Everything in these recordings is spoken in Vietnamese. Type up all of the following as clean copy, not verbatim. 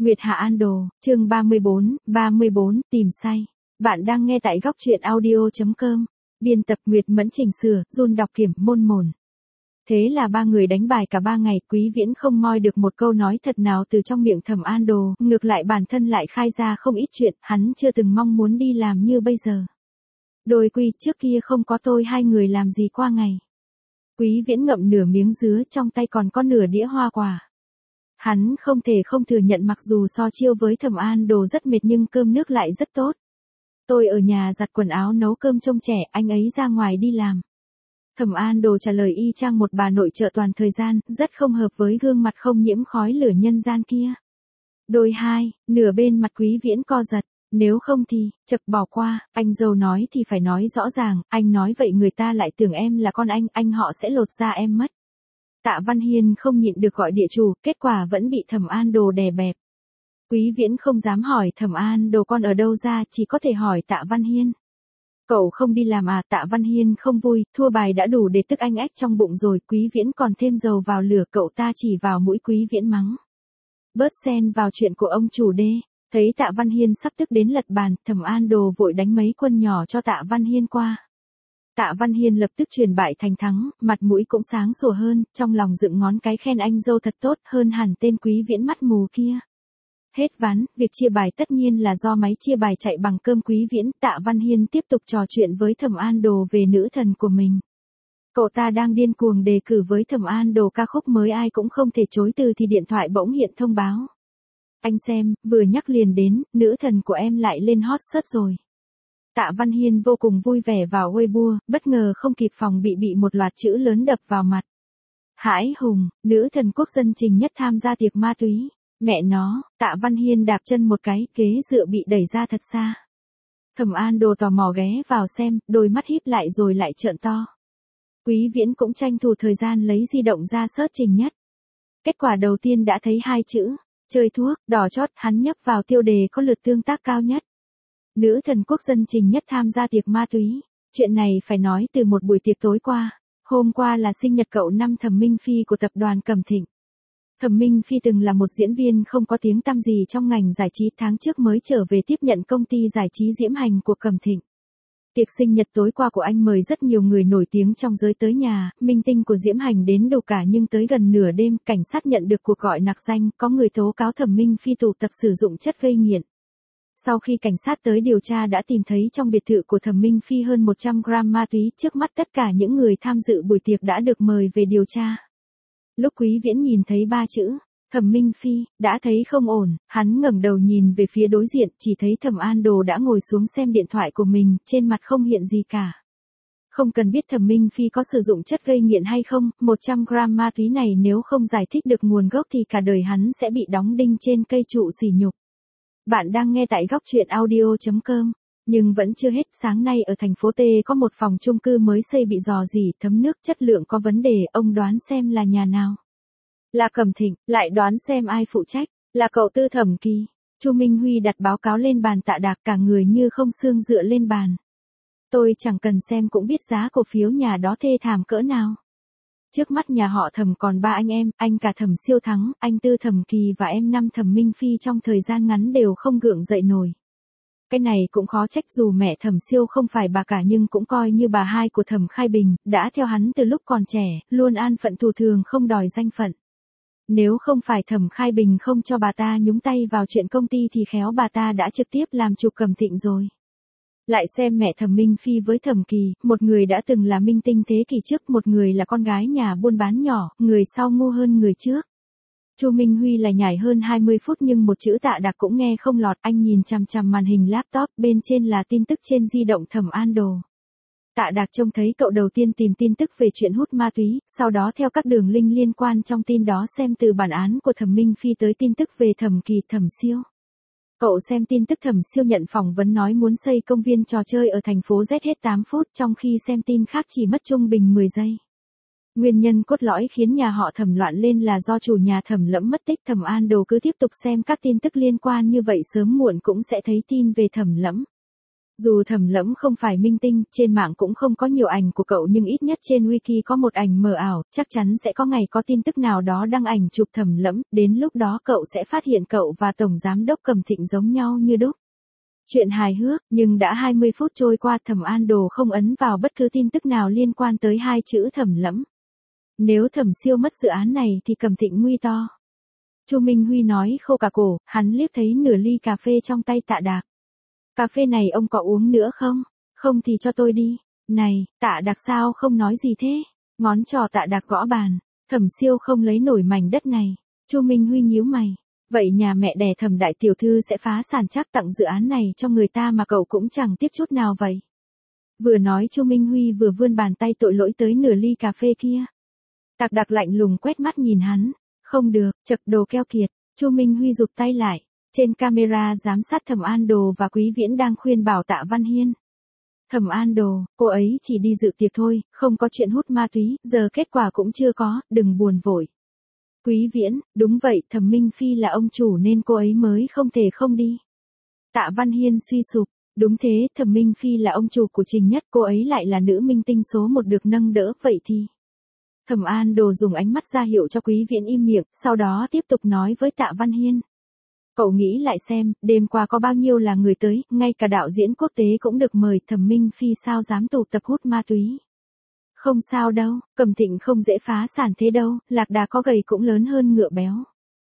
Nguyệt Hạ An Đồ, chương 34, tìm say. Bạn đang nghe tại góc truyện audio.com. Biên tập Nguyệt Mẫn chỉnh sửa, Jun đọc kiểm, môn mồn. Thế là ba người đánh bài cả 3 ngày, Quý Viễn không moi được một câu nói thật nào từ trong miệng Thẩm An Đồ, ngược lại bản thân lại khai ra không ít chuyện, hắn chưa từng mong muốn đi làm như bây giờ. Đôi quy, trước kia không có tôi hai người làm gì qua ngày. Quý Viễn ngậm nửa miếng dứa, trong tay còn có nửa đĩa hoa quả. Hắn không thể không thừa nhận mặc dù so chiêu với Thẩm An Đồ rất mệt nhưng cơm nước lại rất tốt. Tôi ở nhà giặt quần áo nấu cơm trông trẻ, anh ấy ra ngoài đi làm. Thẩm An Đồ trả lời y chang một bà nội trợ toàn thời gian, rất không hợp với gương mặt không nhiễm khói lửa nhân gian kia. Đôi hai, nửa bên mặt Quý Viễn co giật, nếu không thì, chực bỏ qua, anh dâu nói thì phải nói rõ ràng, anh nói vậy người ta lại tưởng em là con anh họ sẽ lột da em mất. Tạ Văn Hiên không nhịn được gọi địa chủ, kết quả vẫn bị Thẩm An Đồ đè bẹp. Quý Viễn không dám hỏi Thẩm An Đồ con ở đâu ra, chỉ có thể hỏi Tạ Văn Hiên. Cậu không đi làm à? Tạ Văn Hiên không vui, thua bài đã đủ để tức anh ách trong bụng rồi, Quý Viễn còn thêm dầu vào lửa, cậu ta chỉ vào mũi Quý Viễn mắng. Bớt xen vào chuyện của ông chủ đê. Thấy Tạ Văn Hiên sắp tức đến lật bàn, Thẩm An Đồ vội đánh mấy quân nhỏ cho Tạ Văn Hiên qua. Tạ Văn Hiên lập tức chuyển bại thành thắng, mặt mũi cũng sáng sủa hơn, trong lòng dựng ngón cái khen anh dâu thật tốt hơn hẳn tên Quý Viễn mắt mù kia. Hết ván, việc chia bài tất nhiên là do máy chia bài chạy bằng cơm Quý Viễn. Tạ Văn Hiên tiếp tục trò chuyện với Thẩm An Đồ về nữ thần của mình. Cậu ta đang điên cuồng đề cử với Thẩm An Đồ ca khúc mới ai cũng không thể chối từ thì điện thoại bỗng hiện thông báo. Anh xem, vừa nhắc liền đến, nữ thần của em lại lên hot search rồi. Tạ Văn Hiên vô cùng vui vẻ vào Weibo, bất ngờ không kịp phòng bị một loạt chữ lớn đập vào mặt. Hãi hùng, nữ thần quốc dân Trình Nhất tham gia tiệc ma túy. Mẹ nó, Tạ Văn Hiên đạp chân một cái, ghế dựa bị đẩy ra thật xa. Thẩm An Đồ tò mò ghé vào xem, đôi mắt híp lại rồi lại trợn to. Quý Viễn cũng tranh thủ thời gian lấy di động ra search Trình Nhất. Kết quả đầu tiên đã thấy 2 chữ, chơi thuốc, đỏ chót, hắn nhấp vào tiêu đề có lượt tương tác cao nhất. Nữ thần quốc dân Trình Nhất tham gia tiệc ma túy. Chuyện này phải nói từ một buổi tiệc tối qua. Hôm qua là sinh nhật cậu năm Thẩm Minh Phi của tập đoàn Cẩm Thịnh. Thẩm Minh Phi từng là một diễn viên không có tiếng tăm gì trong ngành giải trí, tháng trước mới trở về tiếp nhận công ty giải trí Diễm Hành của Cẩm Thịnh. Tiệc sinh nhật tối qua của anh mời rất nhiều người nổi tiếng trong giới tới nhà, minh tinh của Diễm Hành đến đủ cả nhưng tới gần nửa đêm, cảnh sát nhận được cuộc gọi nặc danh, có người tố cáo Thẩm Minh Phi tụ tập sử dụng chất gây nghiện. Sau khi cảnh sát tới điều tra đã tìm thấy trong biệt thự của Thẩm Minh Phi hơn 100 gram ma túy, trước mắt tất cả những người tham dự buổi tiệc đã được mời về điều tra. Lúc Quý Viễn nhìn thấy 3 chữ, Thẩm Minh Phi, đã thấy không ổn, hắn ngẩng đầu nhìn về phía đối diện, chỉ thấy Thẩm An Đồ đã ngồi xuống xem điện thoại của mình, trên mặt không hiện gì cả. Không cần biết Thẩm Minh Phi có sử dụng chất gây nghiện hay không, 100 gram ma túy này nếu không giải thích được nguồn gốc thì cả đời hắn sẽ bị đóng đinh trên cây trụ sỉ nhục. Bạn đang nghe tại góc truyện audio.com. Nhưng vẫn chưa hết, sáng nay ở thành phố T có một phòng chung cư mới xây bị rò rỉ, thấm nước, chất lượng có vấn đề, ông đoán xem là nhà nào? Là Cẩm Thịnh, lại đoán xem ai phụ trách, là cậu Tư Thẩm Kỳ. Chu Minh Huy đặt báo cáo lên bàn Tạ Đạc, cả người như không xương dựa lên bàn. Tôi chẳng cần xem cũng biết giá cổ phiếu nhà đó thê thảm cỡ nào. Trước mắt nhà họ Thẩm còn 3 anh em, anh cả Thẩm Siêu Thắng, anh Tư Thẩm Kỳ và em năm Thẩm Minh Phi trong thời gian ngắn đều không gượng dậy nổi. Cái này cũng khó trách, dù mẹ Thẩm Siêu không phải bà cả nhưng cũng coi như bà hai của Thẩm Khai Bình, đã theo hắn từ lúc còn trẻ, luôn an phận thủ thường không đòi danh phận. Nếu không phải Thẩm Khai Bình không cho bà ta nhúng tay vào chuyện công ty thì khéo bà ta đã trực tiếp làm chủ Cẩm Thịnh rồi. Lại xem mẹ Thẩm Minh Phi với Thẩm Kỳ, một người đã từng là minh tinh thế kỷ trước, một người là con gái nhà buôn bán nhỏ, người sau ngu hơn người trước. Chu Minh Huy là nhảy hơn 20 phút nhưng một chữ Tạ Đạc cũng nghe không lọt, anh nhìn chằm chằm màn hình laptop, bên trên là tin tức trên di động Thẩm An Đồ. Tạ Đạc trông thấy cậu đầu tiên tìm tin tức về chuyện hút ma túy, sau đó theo các đường link liên quan trong tin đó xem từ bản án của Thẩm Minh Phi tới tin tức về Thẩm Kỳ, Thẩm Siêu. Cậu xem tin tức Thẩm Siêu nhận phỏng vấn nói muốn xây công viên trò chơi ở thành phố Z hết 8 phút, trong khi xem tin khác chỉ mất trung bình 10 giây. Nguyên nhân cốt lõi khiến nhà họ Thẩm loạn lên là do chủ nhà Thẩm Lẫm mất tích. Thẩm An Đồ cứ tiếp tục xem các tin tức liên quan như vậy sớm muộn cũng sẽ thấy tin về Thẩm Lẫm. Dù Thẩm Lẫm không phải minh tinh, trên mạng cũng không có nhiều ảnh của cậu nhưng ít nhất trên wiki có một ảnh mờ ảo, chắc chắn sẽ có ngày có tin tức nào đó đăng ảnh chụp Thẩm Lẫm, đến lúc đó cậu sẽ phát hiện cậu và Tổng Giám đốc Cầm Thịnh giống nhau như đúc. Chuyện hài hước, nhưng đã 20 phút trôi qua Thẩm An Đồ không ấn vào bất cứ tin tức nào liên quan tới hai chữ Thẩm Lẫm. Nếu Thẩm Siêu mất dự án này thì Cầm Thịnh nguy to. Chu Minh Huy nói khô cả cổ, hắn liếc thấy nửa ly cà phê trong tay Tạ Đạc. Cà phê này ông có uống nữa không? Không thì cho tôi đi. Này, Tạ Đạc sao không nói gì thế? Ngón trỏ Tạ Đạc gõ bàn. Thẩm Siêu không lấy nổi mảnh đất này. Chu Minh Huy nhíu mày. Vậy nhà mẹ đẻ Thẩm đại tiểu thư sẽ phá sản chắc tặng dự án này cho người ta mà cậu cũng chẳng tiếc chút nào vậy. Vừa nói Chu Minh Huy vừa vươn bàn tay tội lỗi tới nửa ly cà phê kia. Tạ Đạc lạnh lùng quét mắt nhìn hắn. Không được, chậc đồ keo kiệt. Chu Minh Huy rụt tay lại. Trên camera giám sát Thẩm An Đồ và Quý Viễn đang khuyên bảo Tạ Văn Hiên. Thẩm An Đồ, cô ấy chỉ đi dự tiệc thôi, không có chuyện hút ma túy, giờ kết quả cũng chưa có, đừng buồn vội. Quý Viễn, đúng vậy, Thẩm Minh Phi là ông chủ nên cô ấy mới không thể không đi. Tạ Văn Hiên suy sụp, đúng thế, Thẩm Minh Phi là ông chủ của Trình Nhất, cô ấy lại là nữ minh tinh số 1 được nâng đỡ, vậy thì. Thẩm An Đồ dùng ánh mắt ra hiệu cho Quý Viễn im miệng, sau đó tiếp tục nói với Tạ Văn Hiên. Cậu nghĩ lại xem, đêm qua có bao nhiêu là người tới, ngay cả đạo diễn quốc tế cũng được mời, Thẩm Minh Phi sao dám tụ tập hút ma túy. Không sao đâu, Cầm Thịnh không dễ phá sản thế đâu, lạc đà có gầy cũng lớn hơn ngựa béo.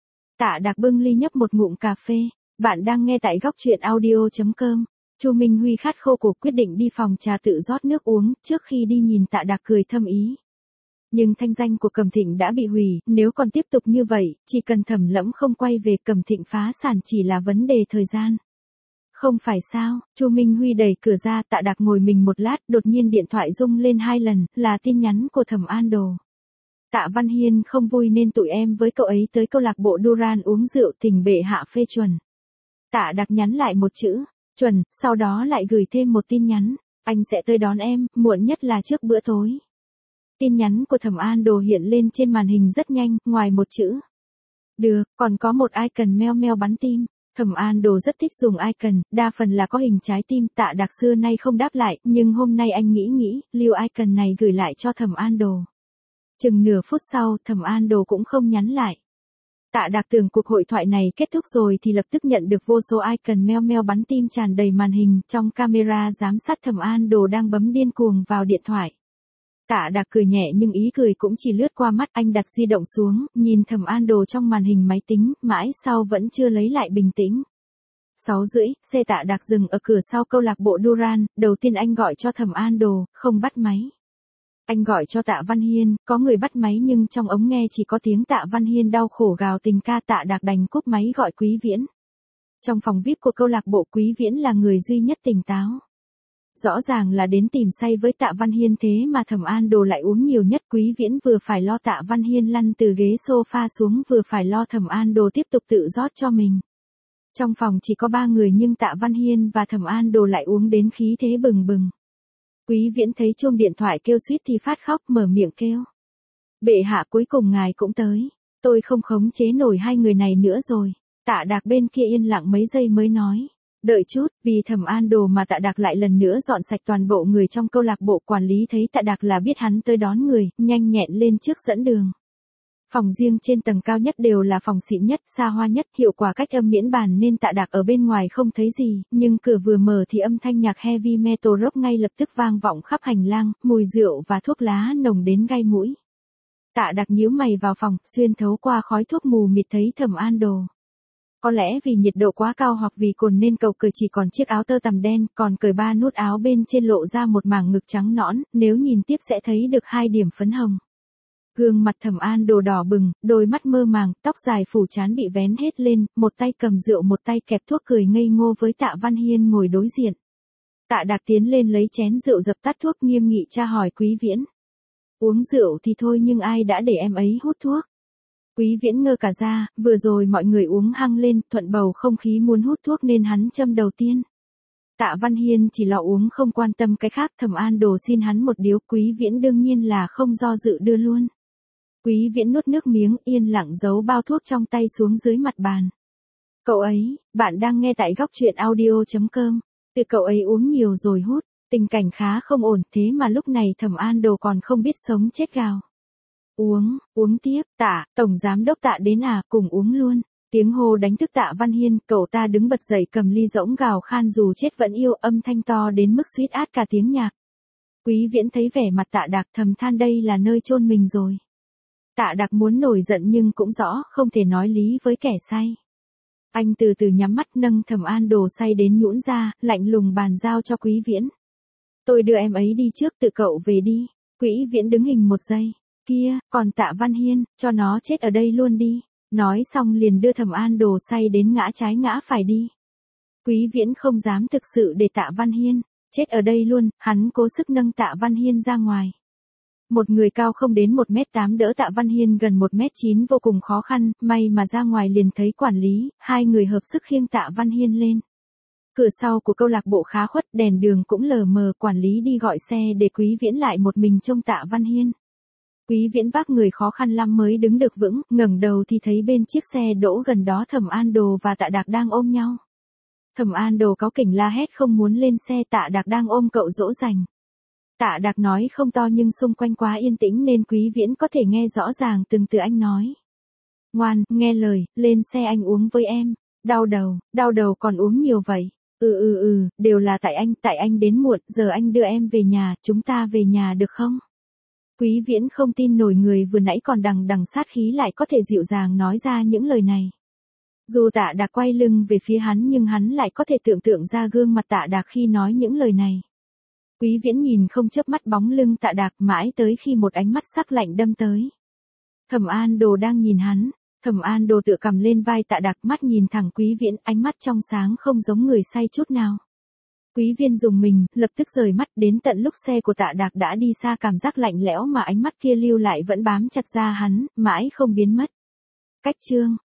Tạ Đạc bưng ly nhấp một ngụm cà phê, bạn đang nghe tại góc truyện audio.com. Chu Minh Huy khát khô cổ quyết định đi phòng trà tự rót nước uống, trước khi đi nhìn Tạ Đạc cười thâm ý. Nhưng thanh danh của Cầm Thịnh đã bị hủy, nếu còn tiếp tục như vậy, chỉ cần Thẩm Lẫm không quay về Cầm Thịnh phá sản chỉ là vấn đề thời gian. Không phải sao, Chu Minh Huy đẩy cửa ra, Tạ Đạc ngồi mình một lát, đột nhiên điện thoại rung lên 2 lần, là tin nhắn của Thẩm An Đồ. Tạ Văn Hiên không vui nên tụi em với cậu ấy tới câu lạc bộ Duran uống rượu, thỉnh bệ hạ phê chuẩn. Tạ Đạc nhắn lại một chữ, chuẩn, sau đó lại gửi thêm một tin nhắn, anh sẽ tới đón em, muộn nhất là trước bữa tối. Tin nhắn của Thẩm An Đồ hiện lên trên màn hình rất nhanh, ngoài một chữ. Được, còn có một icon meo meo bắn tim. Thẩm An Đồ rất thích dùng icon, đa phần là có hình trái tim. Tạ Đạc xưa nay không đáp lại, nhưng hôm nay anh nghĩ, lưu icon này gửi lại cho Thẩm An Đồ. Chừng nửa phút sau, Thẩm An Đồ cũng không nhắn lại. Tạ Đạc tưởng cuộc hội thoại này kết thúc rồi thì lập tức nhận được vô số icon meo meo bắn tim tràn đầy màn hình, trong camera giám sát Thẩm An Đồ đang bấm điên cuồng vào điện thoại. Tạ Đạc cười nhẹ nhưng ý cười cũng chỉ lướt qua mắt, anh đặt di động xuống, nhìn Thẩm An Đồ trong màn hình máy tính, mãi sau vẫn chưa lấy lại bình tĩnh. 6:30, xe Tạ Đạc dừng ở cửa sau câu lạc bộ Duran, đầu tiên anh gọi cho Thẩm An Đồ, không bắt máy. Anh gọi cho Tạ Văn Hiên, có người bắt máy nhưng trong ống nghe chỉ có tiếng Tạ Văn Hiên đau khổ gào tình ca. Tạ Đạc đành cúp máy gọi Quý Viễn. Trong phòng VIP của câu lạc bộ, Quý Viễn là người duy nhất tỉnh táo. Rõ ràng là đến tìm say với Tạ Văn Hiên thế mà Thẩm An Đồ lại uống nhiều nhất. Quý Viễn vừa phải lo Tạ Văn Hiên lăn từ ghế sofa xuống, vừa phải lo Thẩm An Đồ tiếp tục tự rót cho mình. Trong phòng chỉ có 3 người nhưng Tạ Văn Hiên và Thẩm An Đồ lại uống đến khí thế bừng bừng. Quý Viễn thấy chuông điện thoại kêu suýt thì phát khóc, mở miệng kêu. Bệ hạ, cuối cùng ngài cũng tới. Tôi không khống chế nổi hai người này nữa rồi. Tạ Đạc bên kia yên lặng mấy giây mới nói. Đợi chút, vì Thẩm An Đồ mà Tạ Đạc lại lần nữa dọn sạch toàn bộ người trong câu lạc bộ. Quản lý thấy Tạ Đạc là biết hắn tới đón người, nhanh nhẹn lên trước dẫn đường. Phòng riêng trên tầng cao nhất đều là phòng xịn nhất, xa hoa nhất, hiệu quả cách âm miễn bàn nên Tạ Đạc ở bên ngoài không thấy gì, nhưng cửa vừa mở thì âm thanh nhạc heavy metal rock ngay lập tức vang vọng khắp hành lang, mùi rượu và thuốc lá nồng đến gai mũi. Tạ Đạc nhíu mày vào phòng, xuyên thấu qua khói thuốc mù mịt thấy Thẩm An Đồ. Có lẽ vì nhiệt độ quá cao hoặc vì cồn nên cậu cởi chỉ còn chiếc áo tơ tằm đen, còn cởi 3 nút áo bên trên lộ ra một mảng ngực trắng nõn, nếu nhìn tiếp sẽ thấy được 2 điểm phấn hồng. Gương mặt Thẩm An Đồ đỏ bừng, đôi mắt mơ màng, tóc dài phủ trán bị vén hết lên, một tay cầm rượu một tay kẹp thuốc, cười ngây ngô với Tạ Văn Hiên ngồi đối diện. Tạ Đạc tiến lên lấy chén rượu dập tắt thuốc, nghiêm nghị tra hỏi Quý Viễn. Uống rượu thì thôi nhưng ai đã để em ấy hút thuốc? Quý Viễn ngơ cả ra, vừa rồi mọi người uống hăng lên, thuận bầu không khí muốn hút thuốc nên hắn châm đầu tiên. Tạ Văn Hiên chỉ lo uống không quan tâm cái khác. Thẩm An Đồ xin hắn một điếu, Quý Viễn đương nhiên là không do dự đưa luôn. Quý Viễn nuốt nước miếng, yên lặng giấu bao thuốc trong tay xuống dưới mặt bàn. Cậu ấy, bạn đang nghe tại góc truyện audio.com. Từ cậu ấy uống nhiều rồi hút, tình cảnh khá không ổn, thế mà lúc này Thẩm An Đồ còn không biết sống chết gào. Uống tiếp, Tạ, tổng giám đốc Tạ đến à, cùng uống luôn. Tiếng hô đánh thức Tạ Văn Hiên, cậu ta đứng bật dậy cầm ly rỗng gào khan dù chết vẫn yêu, âm thanh to đến mức suýt át cả tiếng nhạc. Quý Viễn thấy vẻ mặt Tạ Đạc thầm than đây là nơi chôn mình rồi. Tạ Đạc muốn nổi giận nhưng cũng rõ không thể nói lý với kẻ say. Anh từ từ nhắm mắt nâng Thẩm An Đồ say đến nhũn ra, lạnh lùng bàn giao cho Quý Viễn. Tôi đưa em ấy đi trước, tự cậu về đi. Quý Viễn đứng hình một giây. Kia, còn Tạ Văn Hiên, cho nó chết ở đây luôn đi. Nói xong liền đưa Thẩm An Đồ say đến ngã trái ngã phải đi. Quý Viễn không dám thực sự để Tạ Văn Hiên chết ở đây luôn, hắn cố sức nâng Tạ Văn Hiên ra ngoài. Một người cao không đến 1m8 đỡ Tạ Văn Hiên gần 1m9 vô cùng khó khăn, may mà ra ngoài liền thấy quản lý, hai người hợp sức khiêng Tạ Văn Hiên lên. Cửa sau của câu lạc bộ khá khuất, đèn đường cũng lờ mờ, quản lý đi gọi xe để Quý Viễn lại một mình trông Tạ Văn Hiên. Quý Viễn vác người khó khăn lắm mới đứng được vững, ngẩng đầu thì thấy bên chiếc xe đỗ gần đó Thẩm An Đồ và Tạ Đạc đang ôm nhau. Thẩm An Đồ cáu kỉnh la hét không muốn lên xe, Tạ Đạc đang ôm cậu dỗ dành. Tạ Đạc nói không to nhưng xung quanh quá yên tĩnh nên Quý Viễn có thể nghe rõ ràng từng từ anh nói. Ngoan, nghe lời, lên xe anh uống với em. Đau đầu còn uống nhiều vậy. Đều là tại anh đến muộn, giờ anh đưa em về nhà, chúng ta về nhà được không? Quý Viễn không tin nổi người vừa nãy còn đằng sát khí lại có thể dịu dàng nói ra những lời này. Dù Tạ Đạc quay lưng về phía hắn nhưng hắn lại có thể tưởng tượng ra gương mặt Tạ Đạc khi nói những lời này. Quý Viễn nhìn không chớp mắt bóng lưng Tạ Đạc mãi tới khi một ánh mắt sắc lạnh đâm tới. Thẩm An Đồ đang nhìn hắn, Thẩm An Đồ tựa cầm lên vai Tạ Đạc, mắt nhìn thẳng Quý Viễn, ánh mắt trong sáng không giống người say chút nào. Quý Viễn dùng mình, lập tức rời mắt, đến tận lúc xe của Tạ Đạc đã đi xa cảm giác lạnh lẽo mà ánh mắt kia lưu lại vẫn bám chặt ra hắn, mãi không biến mất. Cách chương